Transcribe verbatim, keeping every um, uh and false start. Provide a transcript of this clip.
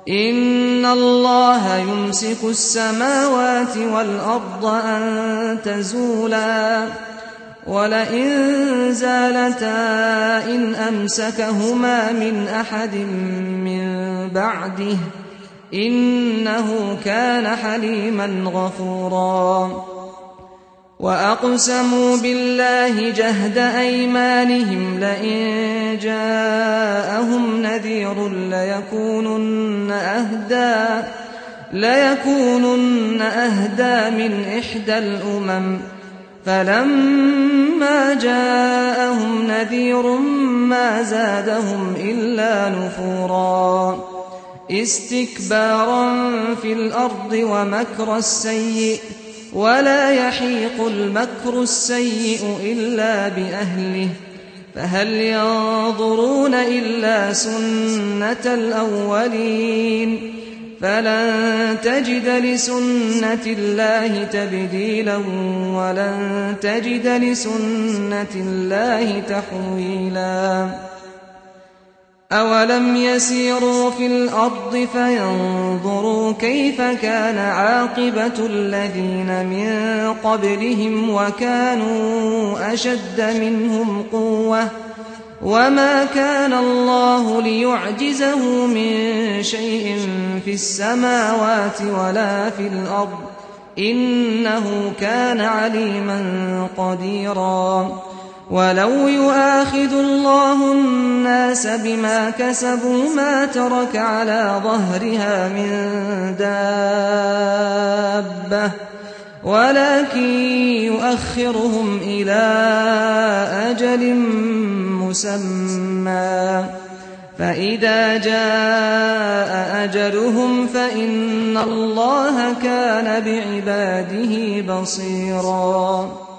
إن الله يمسك السماوات والأرض أن تزولا ولئن زالتا إن أمسكهما من أحد من بعده إنه كان حليما غفورا وأقسموا بالله جهد أيمانهم لئن جاءهم نذير ليكونن أهدى ليكونن أهدى من إحدى الأمم فلما جاءهم نذير ما زادهم إلا نفورا استكبارا في الأرض ومكر السيء ولا يحيق المكر السيء إلا بأهله فهل ينظرون إلا سنة الأولين فلن تجد لسنة الله تبديلا ولن تجد لسنة الله تحويلا أولم يسيروا في الأرض فينظروا كيف كان عاقبة الذين من قبلهم وكانوا أشد منهم قوة وما كان الله ليعجزه من شيء في السماوات ولا في الأرض إنه كان عليما قديرا ولو يؤاخذ الله الناس بما كسبوا ما ترك على ظهرها من دابة ولكن يؤخرهم إلى أجل مسمى فإذا جاء أجلهم فإن الله كان بعباده بصيرا